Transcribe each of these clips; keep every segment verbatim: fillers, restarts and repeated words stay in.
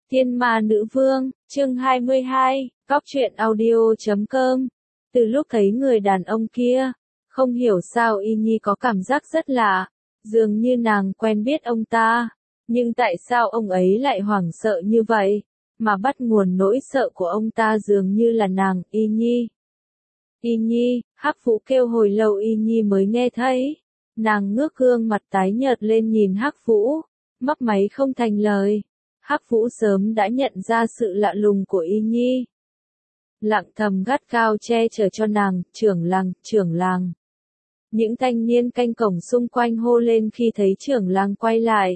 Thiên Ma Nữ Vương, chương hai mươi hai, Góc truyện audio chấm com. Từ lúc thấy người đàn ông kia, không hiểu sao Y Nhi có cảm giác rất lạ, dường như nàng quen biết ông ta, nhưng tại sao ông ấy lại hoảng sợ như vậy, mà bắt nguồn nỗi sợ của ông ta dường như là nàng, Y Nhi. Y Nhi, Hắc Vũ kêu hồi lâu Y Nhi mới nghe thấy, nàng ngước gương mặt tái nhợt lên nhìn Hắc Vũ, mấp máy không thành lời. Hắc Vũ sớm đã nhận ra sự lạ lùng của Y Nhi. Lặng thầm gắt cao che chở cho nàng, trưởng làng, trưởng làng. Những thanh niên canh cổng xung quanh hô lên khi thấy trưởng làng quay lại.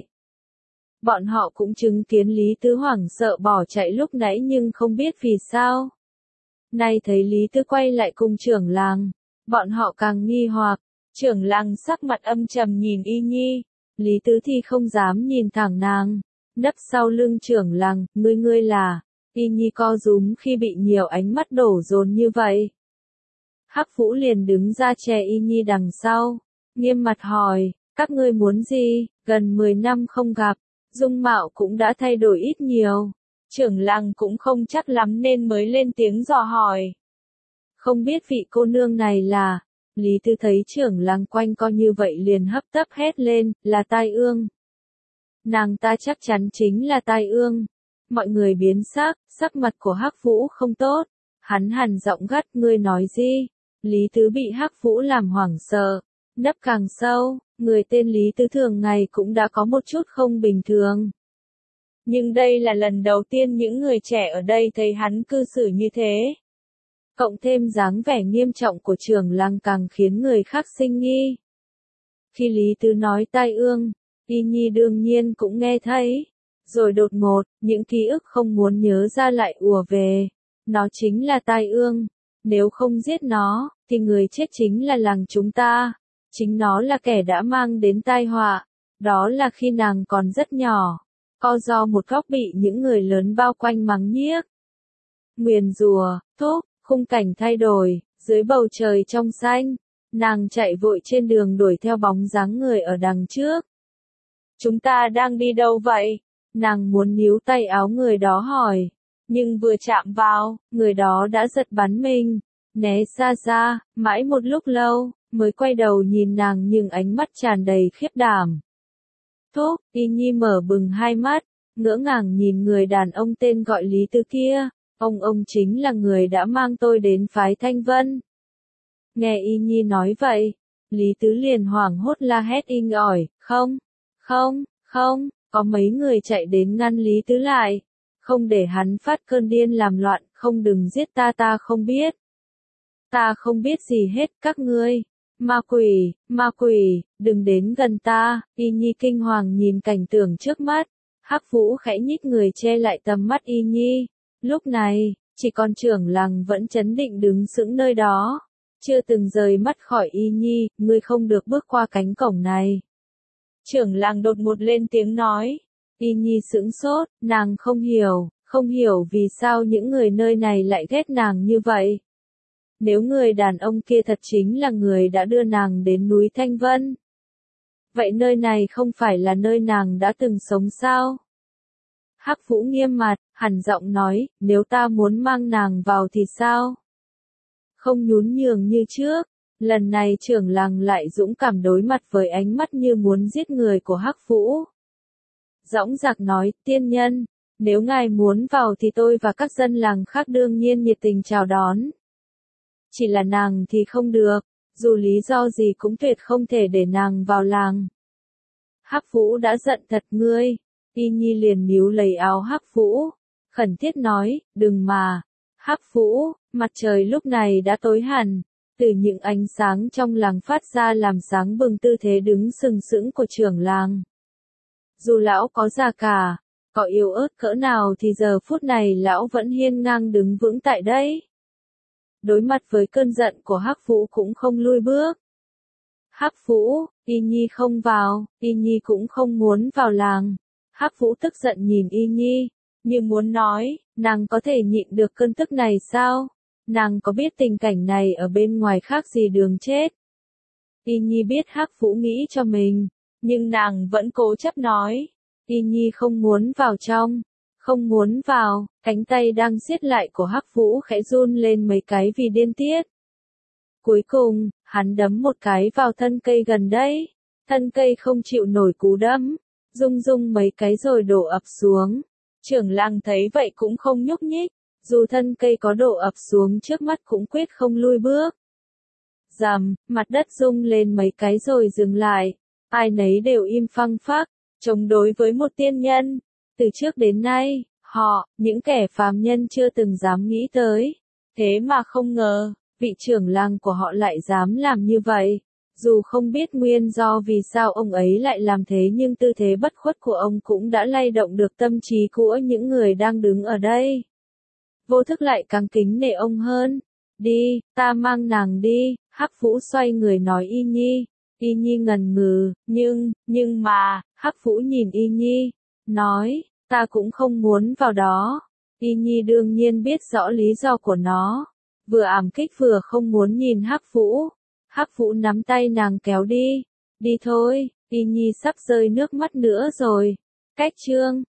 Bọn họ cũng chứng kiến Lý Tứ hoảng sợ bỏ chạy lúc nãy nhưng không biết vì sao. Nay thấy Lý Tứ quay lại cùng trưởng làng, bọn họ càng nghi hoặc, trưởng làng sắc mặt âm trầm nhìn Y Nhi, Lý Tứ thì không dám nhìn thẳng nàng. Nấp sau lưng trưởng làng, ngươi ngươi là, Y Nhi co rúm khi bị nhiều ánh mắt đổ dồn như vậy. Hắc Vũ liền đứng ra che Y Nhi đằng sau, nghiêm mặt hỏi, các ngươi muốn gì, gần mười năm không gặp, dung mạo cũng đã thay đổi ít nhiều. Trưởng làng cũng không chắc lắm nên mới lên tiếng dò hỏi. Không biết vị cô nương này là, Lý Tư thấy trưởng làng quanh co như vậy liền hấp tấp hét lên, là Tai Ương. Nàng ta chắc chắn chính là Tai Ương. Mọi người biến sắc, sắc mặt của Hắc Vũ không tốt. Hắn hằn giọng gắt, ngươi nói gì? Lý Tứ bị Hắc Vũ làm hoảng sợ, nấp càng sâu, người tên Lý Tứ thường ngày cũng đã có một chút không bình thường. Nhưng đây là lần đầu tiên những người trẻ ở đây thấy hắn cư xử như thế. Cộng thêm dáng vẻ nghiêm trọng của trưởng làng càng khiến người khác sinh nghi. Khi Lý Tứ nói Tai Ương, Y Nhi đương nhiên cũng nghe thấy. Rồi đột ngột, những ký ức không muốn nhớ ra lại ùa về. Nó chính là Tai Ương. Nếu không giết nó, thì người chết chính là làng chúng ta. Chính nó là kẻ đã mang đến tai họa. Đó là khi nàng còn rất nhỏ. Co do một góc bị những người lớn bao quanh mắng nhiếc. Nguyền rùa, thúc, khung cảnh thay đổi, dưới bầu trời trong xanh. Nàng chạy vội trên đường đuổi theo bóng dáng người ở đằng trước. Chúng ta đang đi đâu vậy? Nàng muốn níu tay áo người đó hỏi. Nhưng vừa chạm vào, người đó đã giật bắn mình. Né xa xa, mãi một lúc lâu, mới quay đầu nhìn nàng nhưng ánh mắt tràn đầy khiếp đảm. Thúc, Y Nhi mở bừng hai mắt, ngỡ ngàng nhìn người đàn ông tên gọi Lý Tứ kia. Ông ông chính là người đã mang tôi đến phái Thanh Vân. Nghe Y Nhi nói vậy, Lý Tứ liền hoảng hốt la hét inh ỏi, không, không, không, có mấy người chạy đến ngăn Lý Tứ lại. Không để hắn phát cơn điên làm loạn, không đừng giết ta ta không biết. Ta không biết gì hết các ngươi. Ma quỷ, ma quỷ, đừng đến gần ta. Y Nhi kinh hoàng nhìn cảnh tượng trước mắt. Hắc Vũ khẽ nhích người che lại tầm mắt Y Nhi. Lúc này, chỉ còn trưởng làng vẫn trấn định đứng sững nơi đó. Chưa từng rời mắt khỏi Y Nhi, ngươi không được bước qua cánh cổng này. Trưởng làng đột ngột lên tiếng nói. Y Nhi sững sốt, nàng không hiểu, không hiểu vì sao những người nơi này lại ghét nàng như vậy. Nếu người đàn ông kia thật chính là người đã đưa nàng đến núi Thanh Vân. Vậy nơi này không phải là nơi nàng đã từng sống sao? Hắc Vũ nghiêm mặt, hằn giọng nói, nếu ta muốn mang nàng vào thì sao? Không nhún nhường như trước, lần này trưởng làng lại dũng cảm đối mặt với ánh mắt như muốn giết người của Hắc Vũ. Dõng dạc nói, tiên nhân, nếu ngài muốn vào thì tôi và các dân làng khác đương nhiên nhiệt tình chào đón. Chỉ là nàng thì không được, dù lý do gì cũng tuyệt không thể để nàng vào làng. Hắc Vũ đã giận thật ngươi. Y Nhi liền níu lấy áo Hắc Vũ, khẩn thiết nói, đừng mà. Hắc Vũ, mặt trời lúc này đã tối hẳn, từ những ánh sáng trong làng phát ra làm sáng bừng tư thế đứng sừng sững của trưởng làng. Dù lão có già cả, có yếu ớt cỡ nào thì giờ phút này lão vẫn hiên ngang đứng vững tại đây. Đối mặt với cơn giận của Hắc Vũ cũng không lui bước. Hắc Vũ, Y Nhi không vào, Y Nhi cũng không muốn vào làng. Hắc Vũ tức giận nhìn Y Nhi, như muốn nói, nàng có thể nhịn được cơn tức này sao? Nàng có biết tình cảnh này ở bên ngoài khác gì đường chết? Y Nhi biết Hắc Vũ nghĩ cho mình, nhưng nàng vẫn cố chấp nói. Y Nhi không muốn vào trong, Không muốn vào, cánh tay đang siết lại của Hắc Vũ khẽ run lên mấy cái vì điên tiết. Cuối cùng, hắn đấm một cái vào thân cây gần đấy. Thân cây không chịu nổi cú đấm, rung rung mấy cái rồi đổ ập xuống. Trưởng làng thấy vậy cũng không nhúc nhích, dù thân cây có đổ ập xuống trước mắt cũng quyết không lui bước. Rầm, mặt đất rung lên mấy cái rồi dừng lại, ai nấy đều im phăng phắc, chống đối với một tiên nhân. Từ trước đến nay, họ, những kẻ phàm nhân chưa từng dám nghĩ tới. Thế mà không ngờ, vị trưởng làng của họ lại dám làm như vậy. Dù không biết nguyên do vì sao ông ấy lại làm thế nhưng tư thế bất khuất của ông cũng đã lay động được tâm trí của những người đang đứng ở đây. Vô thức lại càng kính nể ông hơn. Đi, ta mang nàng đi, Hắc Vũ xoay người nói Y Nhi. Y Nhi ngần ngừ, nhưng, nhưng mà, Hắc Vũ nhìn Y Nhi, nói, ta cũng không muốn vào đó. Y Nhi đương nhiên biết rõ lý do của nó, vừa ảm kích vừa không muốn nhìn Hắc Vũ. Hắc Vũ nắm tay nàng kéo đi, đi thôi, Y Nhi sắp rơi nước mắt nữa rồi. Cách chương